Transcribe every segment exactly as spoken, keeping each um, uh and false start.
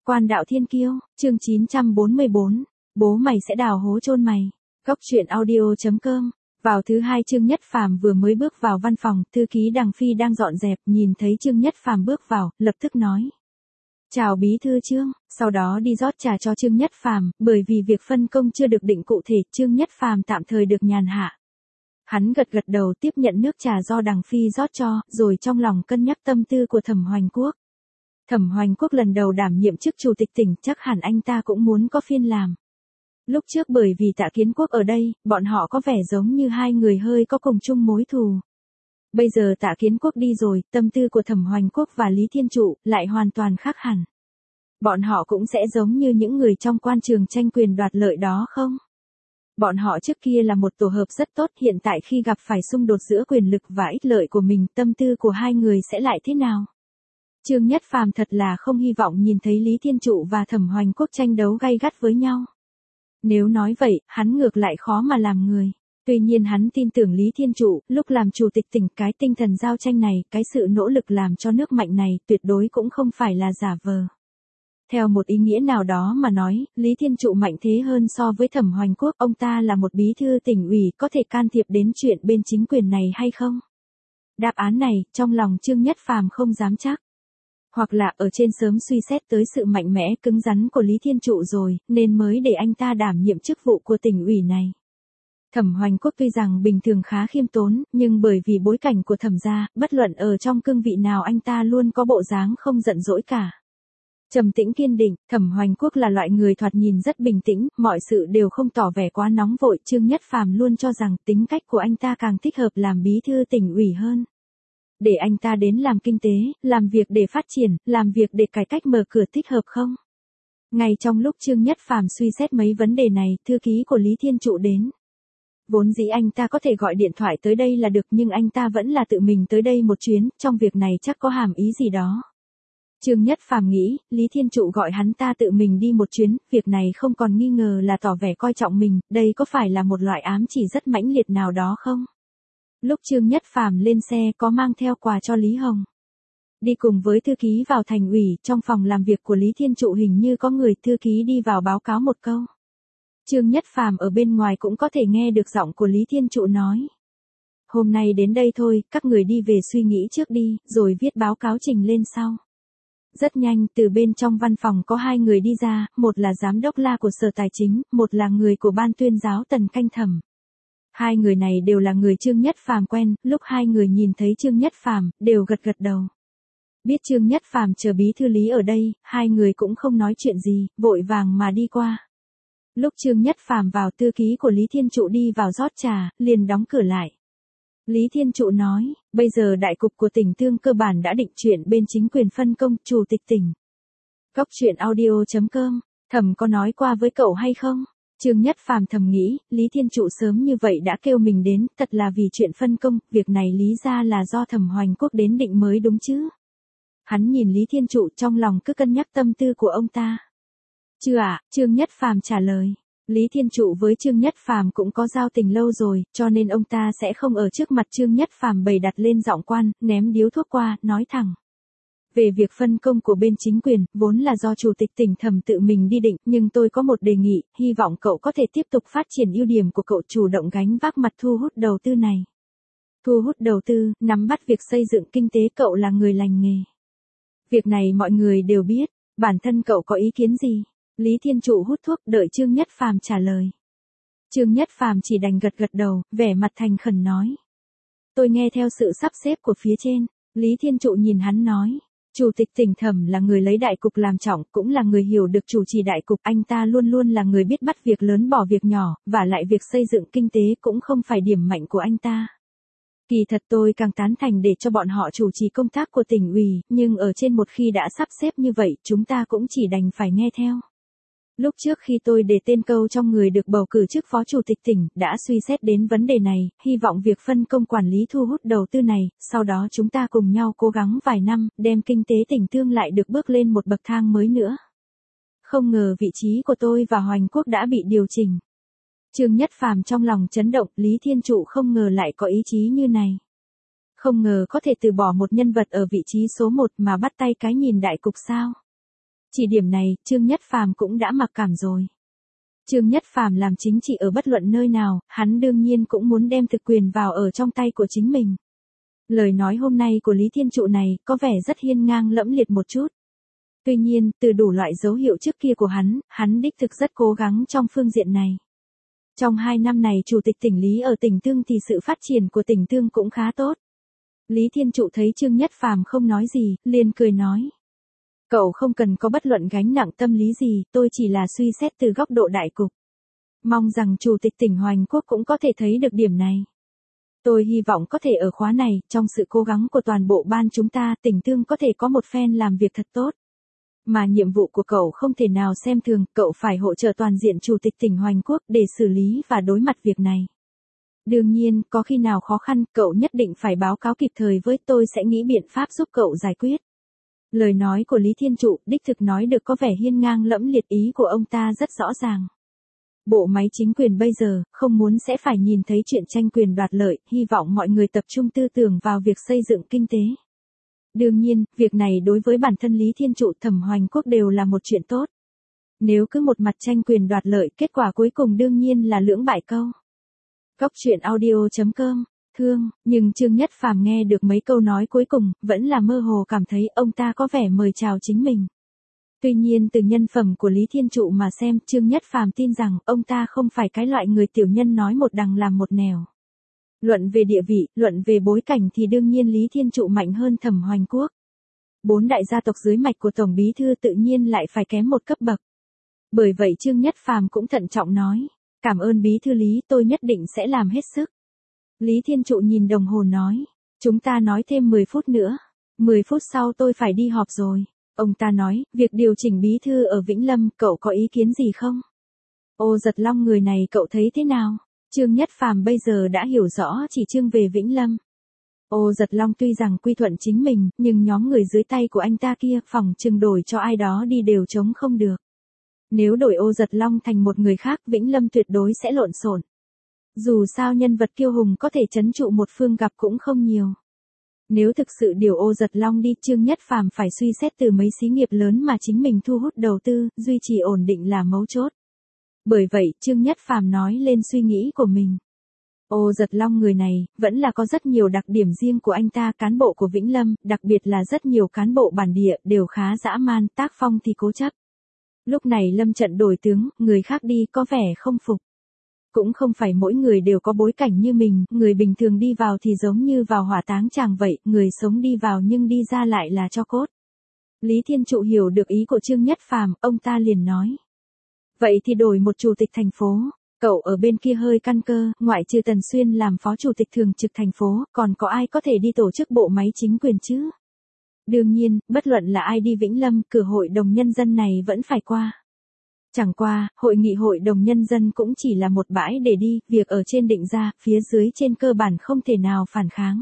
Quan đạo thiên kiêu, chương chín trăm bốn mươi bốn, bố mày sẽ đào hố chôn mày. Góc truyện audio chấm com. Vào thứ hai Trương Nhất Phàm vừa mới bước vào văn phòng, thư ký Đằng Phi đang dọn dẹp, nhìn thấy Trương Nhất Phàm bước vào, lập tức nói: "Chào bí thư Trương." Sau đó đi rót trà cho Trương Nhất Phàm, bởi vì việc phân công chưa được định cụ thể, Trương Nhất Phàm tạm thời được nhàn hạ. Hắn gật gật đầu tiếp nhận nước trà do Đằng Phi rót cho, rồi trong lòng cân nhắc tâm tư của Thẩm Hoành Quốc. Thẩm Hoành Quốc lần đầu đảm nhiệm chức chủ tịch tỉnh, chắc hẳn anh ta cũng muốn có phiên làm. Lúc trước bởi vì Tạ Kiến Quốc ở đây, bọn họ có vẻ giống như hai người hơi có cùng chung mối thù. Bây giờ Tạ Kiến Quốc đi rồi, tâm tư của Thẩm Hoành Quốc và Lý Thiên Trụ lại hoàn toàn khác hẳn. Bọn họ cũng sẽ giống như những người trong quan trường tranh quyền đoạt lợi đó không? Bọn họ trước kia là một tổ hợp rất tốt, hiện tại khi gặp phải xung đột giữa quyền lực và ích lợi của mình, tâm tư của hai người sẽ lại thế nào? Trương Nhất Phàm thật là không hy vọng nhìn thấy Lý Thiên Trụ và Thẩm Hoành Quốc tranh đấu gay gắt với nhau. Nếu nói vậy, hắn ngược lại khó mà làm người. Tuy nhiên hắn tin tưởng Lý Thiên Trụ, lúc làm chủ tịch tỉnh, cái tinh thần giao tranh này, cái sự nỗ lực làm cho nước mạnh này, tuyệt đối cũng không phải là giả vờ. Theo một ý nghĩa nào đó mà nói, Lý Thiên Trụ mạnh thế hơn so với Thẩm Hoành Quốc, ông ta là một bí thư tỉnh ủy, có thể can thiệp đến chuyện bên chính quyền này hay không? Đáp án này, trong lòng Trương Nhất Phàm không dám chắc. Hoặc là ở trên sớm suy xét tới sự mạnh mẽ cứng rắn của Lý Thiên Trụ rồi, nên mới để anh ta đảm nhiệm chức vụ của tỉnh ủy này. Thẩm Hoành Quốc tuy rằng bình thường khá khiêm tốn, nhưng bởi vì bối cảnh của Thẩm gia, bất luận ở trong cương vị nào anh ta luôn có bộ dáng không giận dỗi cả. Trầm tĩnh kiên định, Thẩm Hoành Quốc là loại người thoạt nhìn rất bình tĩnh, mọi sự đều không tỏ vẻ quá nóng vội. Trương Nhất Phàm luôn cho rằng tính cách của anh ta càng thích hợp làm bí thư tỉnh ủy hơn. Để anh ta đến làm kinh tế, làm việc để phát triển, làm việc để cải cách mở cửa thích hợp không? Ngay trong lúc Trương Nhất Phàm suy xét mấy vấn đề này, thư ký của Lý Thiên Trụ đến. Vốn dĩ anh ta có thể gọi điện thoại tới đây là được, nhưng anh ta vẫn là tự mình tới đây một chuyến, trong việc này chắc có hàm ý gì đó. Trương Nhất Phàm nghĩ, Lý Thiên Trụ gọi hắn ta tự mình đi một chuyến, việc này không còn nghi ngờ là tỏ vẻ coi trọng mình, đây có phải là một loại ám chỉ rất mãnh liệt nào đó không? Lúc Trương Nhất Phàm lên xe có mang theo quà cho Lý Hồng. Đi cùng với thư ký vào thành ủy, trong phòng làm việc của Lý Thiên Trụ hình như có người, thư ký đi vào báo cáo một câu. Trương Nhất Phàm ở bên ngoài cũng có thể nghe được giọng của Lý Thiên Trụ nói: "Hôm nay đến đây thôi, các người đi về suy nghĩ trước đi, rồi viết báo cáo trình lên sau." Rất nhanh, từ bên trong văn phòng có hai người đi ra, một là giám đốc La của Sở Tài chính, một là người của ban tuyên giáo Tần Canh Thẩm. Hai người này đều là người Trương Nhất Phàm quen, lúc hai người nhìn thấy Trương Nhất Phàm, đều gật gật đầu. Biết Trương Nhất Phàm chờ bí thư Lý ở đây, hai người cũng không nói chuyện gì, vội vàng mà đi qua. Lúc Trương Nhất Phàm vào, thư ký của Lý Thiên Trụ đi vào rót trà, liền đóng cửa lại. Lý Thiên Trụ nói: "Bây giờ đại cục của tỉnh Tương cơ bản đã định, chuyện bên chính quyền phân công chủ tịch tỉnh." Góc truyện audio chấm com. Thẩm có nói qua với cậu hay không? Trương Nhất Phàm thầm nghĩ, Lý Thiên Trụ sớm như vậy đã kêu mình đến, thật là vì chuyện phân công, việc này lý ra là do Thẩm Hoành Quốc đến định mới đúng chứ. Hắn nhìn Lý Thiên Trụ, trong lòng cứ cân nhắc tâm tư của ông ta. "Chưa ạ," Trương Nhất Phàm trả lời. Lý Thiên Trụ với Trương Nhất Phàm cũng có giao tình lâu rồi, cho nên ông ta sẽ không ở trước mặt Trương Nhất Phàm bày đặt lên giọng quan, ném điếu thuốc qua, nói thẳng. Về việc phân công của bên chính quyền, vốn là do chủ tịch tỉnh Thẩm tự mình đi định, nhưng tôi có một đề nghị, hy vọng cậu có thể tiếp tục phát triển ưu điểm của cậu, chủ động gánh vác mặt thu hút đầu tư này. Thu hút đầu tư, nắm bắt việc xây dựng kinh tế, cậu là người lành nghề. Việc này mọi người đều biết, bản thân cậu có ý kiến gì?" Lý Thiên Trụ hút thuốc, đợi Trương Nhất Phàm trả lời. Trương Nhất Phàm chỉ đành gật gật đầu, vẻ mặt thành khẩn nói: "Tôi nghe theo sự sắp xếp của phía trên." Lý Thiên Trụ nhìn hắn nói: "Chủ tịch tỉnh Thẩm là người lấy đại cục làm trọng, cũng là người hiểu được chủ trì đại cục, anh ta luôn luôn là người biết bắt việc lớn bỏ việc nhỏ, và lại việc xây dựng kinh tế cũng không phải điểm mạnh của anh ta. Kỳ thật tôi càng tán thành để cho bọn họ chủ trì công tác của tỉnh ủy, nhưng ở trên một khi đã sắp xếp như vậy, chúng ta cũng chỉ đành phải nghe theo. Lúc trước khi tôi đề tên câu trong người được bầu cử chức phó chủ tịch tỉnh, đã suy xét đến vấn đề này, hy vọng việc phân công quản lý thu hút đầu tư này, sau đó chúng ta cùng nhau cố gắng vài năm, đem kinh tế tỉnh Tương lại được bước lên một bậc thang mới nữa. Không ngờ vị trí của tôi và Hoành Quốc đã bị điều chỉnh." Trương Nhất Phàm trong lòng chấn động, Lý Thiên Trụ không ngờ lại có ý chí như này. Không ngờ có thể từ bỏ một nhân vật ở vị trí số một mà bắt tay cái nhìn đại cục sao. Chỉ điểm này, Trương Nhất Phàm cũng đã mặc cảm rồi. Trương Nhất Phàm làm chính trị ở bất luận nơi nào, hắn đương nhiên cũng muốn đem thực quyền vào ở trong tay của chính mình. Lời nói hôm nay của Lý Thiên Trụ này có vẻ rất hiên ngang lẫm liệt một chút. Tuy nhiên, từ đủ loại dấu hiệu trước kia của hắn, hắn đích thực rất cố gắng trong phương diện này. Trong hai năm này Chủ tịch tỉnh Lý ở tỉnh Tương thì sự phát triển của tỉnh Tương cũng khá tốt. Lý Thiên Trụ thấy Trương Nhất Phàm không nói gì, liền cười nói. Cậu không cần có bất luận gánh nặng tâm lý gì, tôi chỉ là suy xét từ góc độ đại cục. Mong rằng Chủ tịch tỉnh Hoành Quốc cũng có thể thấy được điểm này. Tôi hy vọng có thể ở khóa này, trong sự cố gắng của toàn bộ ban chúng ta, tỉnh Tương có thể có một phen làm việc thật tốt. Mà nhiệm vụ của cậu không thể nào xem thường, cậu phải hỗ trợ toàn diện Chủ tịch tỉnh Hoành Quốc để xử lý và đối mặt việc này. Đương nhiên, có khi nào khó khăn, cậu nhất định phải báo cáo kịp thời với tôi, sẽ nghĩ biện pháp giúp cậu giải quyết. Lời nói của Lý Thiên Trụ đích thực nói được có vẻ hiên ngang lẫm liệt, ý của ông ta rất rõ ràng. Bộ máy chính quyền bây giờ, không muốn sẽ phải nhìn thấy chuyện tranh quyền đoạt lợi, hy vọng mọi người tập trung tư tưởng vào việc xây dựng kinh tế. Đương nhiên, việc này đối với bản thân Lý Thiên Trụ, Thẩm Hoành Quốc đều là một chuyện tốt. Nếu cứ một mặt tranh quyền đoạt lợi, kết quả cuối cùng đương nhiên là lưỡng bại câu. Cóc truyện audio chấm com, thương, nhưng Trương Nhất Phàm nghe được mấy câu nói cuối cùng, vẫn là mơ hồ cảm thấy ông ta có vẻ mời chào chính mình. Tuy nhiên từ nhân phẩm của Lý Thiên Trụ mà xem, Trương Nhất Phàm tin rằng ông ta không phải cái loại người tiểu nhân nói một đằng làm một nẻo. Luận về địa vị, luận về bối cảnh thì đương nhiên Lý Thiên Trụ mạnh hơn Thẩm Hoành Quốc. Bốn đại gia tộc dưới mạch của Tổng Bí Thư tự nhiên lại phải kém một cấp bậc. Bởi vậy Trương Nhất Phàm cũng thận trọng nói, cảm ơn Bí Thư Lý, tôi nhất định sẽ làm hết sức. Lý Thiên Trụ nhìn đồng hồ nói, chúng ta nói thêm mười phút nữa, mười phút sau tôi phải đi họp rồi. Ông ta nói, việc điều chỉnh bí thư ở Vĩnh Lâm, cậu có ý kiến gì không? Ô Giật Long người này cậu thấy thế nào? Trương Nhất Phàm bây giờ đã hiểu rõ chỉ trương về Vĩnh Lâm. Ô Giật Long tuy rằng quy thuận chính mình, nhưng nhóm người dưới tay của anh ta kia, phòng chừng đổi cho ai đó đi đều chống không được. Nếu đổi Ô Giật Long thành một người khác, Vĩnh Lâm tuyệt đối sẽ lộn xộn. Dù sao nhân vật kiêu hùng có thể trấn trụ một phương gặp cũng không nhiều. Nếu thực sự điều Ô Giật Long đi, Trương Nhất Phàm phải suy xét từ mấy xí nghiệp lớn mà chính mình thu hút đầu tư, duy trì ổn định là mấu chốt. Bởi vậy, Trương Nhất Phàm nói lên suy nghĩ của mình. Ô Giật Long người này, vẫn là có rất nhiều đặc điểm riêng của anh ta, cán bộ của Vĩnh Lâm, đặc biệt là rất nhiều cán bộ bản địa, đều khá dã man, tác phong thì cố chấp. Lúc này Lâm trận đổi tướng, người khác đi có vẻ không phục. Cũng không phải mỗi người đều có bối cảnh như mình, người bình thường đi vào thì giống như vào hỏa táng tràng vậy, người sống đi vào nhưng đi ra lại là tro cốt. Lý Thiên Trụ hiểu được ý của Trương Nhất Phàm, ông ta liền nói. Vậy thì đổi một chủ tịch thành phố, cậu ở bên kia hơi căn cơ, ngoại trừ Tần Xuyên làm phó chủ tịch thường trực thành phố, còn có ai có thể đi tổ chức bộ máy chính quyền chứ? Đương nhiên, bất luận là ai đi Vĩnh Lâm, cửa hội đồng nhân dân này vẫn phải qua. Chẳng qua, hội nghị hội đồng nhân dân cũng chỉ là một bãi để đi, việc ở trên định ra, phía dưới trên cơ bản không thể nào phản kháng.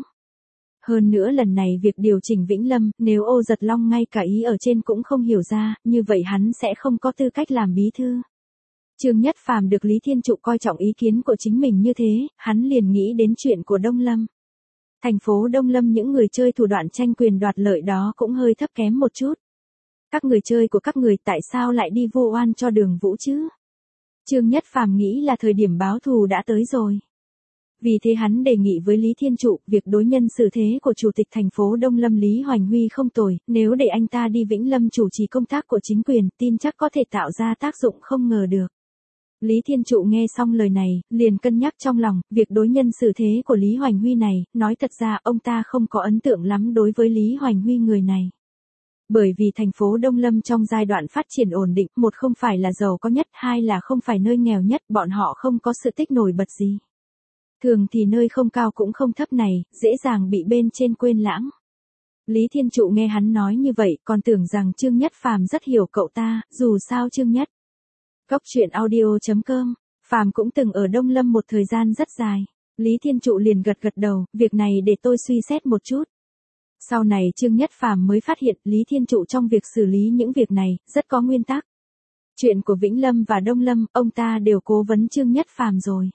Hơn nữa lần này việc điều chỉnh Vĩnh Lâm, nếu Ô Giật Long ngay cả ý ở trên cũng không hiểu ra, như vậy hắn sẽ không có tư cách làm bí thư. Trương Nhất Phàm được Lý Thiên Trụ coi trọng ý kiến của chính mình như thế, hắn liền nghĩ đến chuyện của Đông Lâm. Thành phố Đông Lâm những người chơi thủ đoạn tranh quyền đoạt lợi đó cũng hơi thấp kém một chút. Các người chơi của các người tại sao lại đi vu oan cho Đường Vũ chứ? Trương Nhất Phàm nghĩ là thời điểm báo thù đã tới rồi. Vì thế hắn đề nghị với Lý Thiên Trụ, việc đối nhân xử thế của Chủ tịch thành phố Đông Lâm Lý Hoành Huy không tồi, nếu để anh ta đi Vĩnh Lâm chủ trì công tác của chính quyền, tin chắc có thể tạo ra tác dụng không ngờ được. Lý Thiên Trụ nghe xong lời này, liền cân nhắc trong lòng, việc đối nhân xử thế của Lý Hoành Huy này, nói thật ra ông ta không có ấn tượng lắm đối với Lý Hoành Huy người này. Bởi vì thành phố Đông Lâm trong giai đoạn phát triển ổn định, một không phải là giàu có nhất, hai là không phải nơi nghèo nhất, bọn họ không có sự tích nổi bật gì. Thường thì nơi không cao cũng không thấp này, dễ dàng bị bên trên quên lãng. Lý Thiên Trụ nghe hắn nói như vậy, còn tưởng rằng Trương Nhất Phàm rất hiểu cậu ta, dù sao Trương Nhất. Cóc truyện audio chấm com, Phàm cũng từng ở Đông Lâm một thời gian rất dài. Lý Thiên Trụ liền gật gật đầu, việc này để tôi suy xét một chút. Sau này Trương Nhất Phàm mới phát hiện Lý Thiên Trụ trong việc xử lý những việc này, rất có nguyên tắc. Chuyện của Vĩnh Lâm và Đông Lâm, ông ta đều cố vấn Trương Nhất Phàm rồi.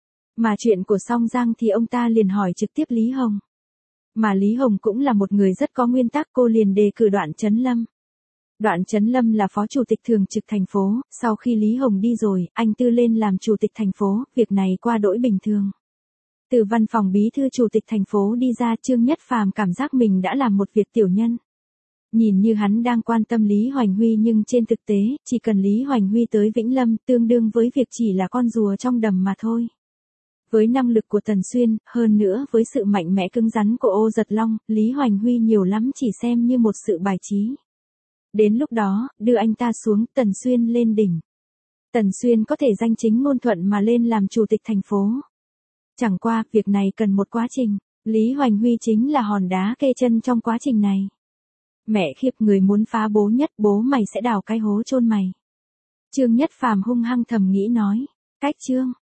Mà chuyện của Song Giang thì ông ta liền hỏi trực tiếp Lý Hồng. Mà Lý Hồng cũng là một người rất có nguyên tắc, cô liền đề cử Đoạn Chấn Lâm. Đoạn Chấn Lâm là phó chủ tịch thường trực thành phố, sau khi Lý Hồng đi rồi, anh Tư lên làm chủ tịch thành phố, việc này qua đỗi bình thường. Từ văn phòng bí thư chủ tịch thành phố đi ra, Trương Nhất Phàm cảm giác mình đã làm một việc tiểu nhân. Nhìn như hắn đang quan tâm Lý Hoành Huy nhưng trên thực tế, chỉ cần Lý Hoành Huy tới Vĩnh Lâm tương đương với việc chỉ là con rùa trong đầm mà thôi. Với năng lực của Tần Xuyên, hơn nữa với sự mạnh mẽ cứng rắn của Ô Giật Long, Lý Hoành Huy nhiều lắm chỉ xem như một sự bài trí. Đến lúc đó, đưa anh ta xuống, Tần Xuyên lên đỉnh. Tần Xuyên có thể danh chính ngôn thuận mà lên làm chủ tịch thành phố. Chẳng qua, việc này cần một quá trình. Lý Hoành Huy chính là hòn đá kê chân trong quá trình này. Mẹ khiếp, người muốn phá bố Nhất, bố mày sẽ đào cái hố chôn mày. Trương Nhất Phàm hung hăng thầm nghĩ nói. Cách chương.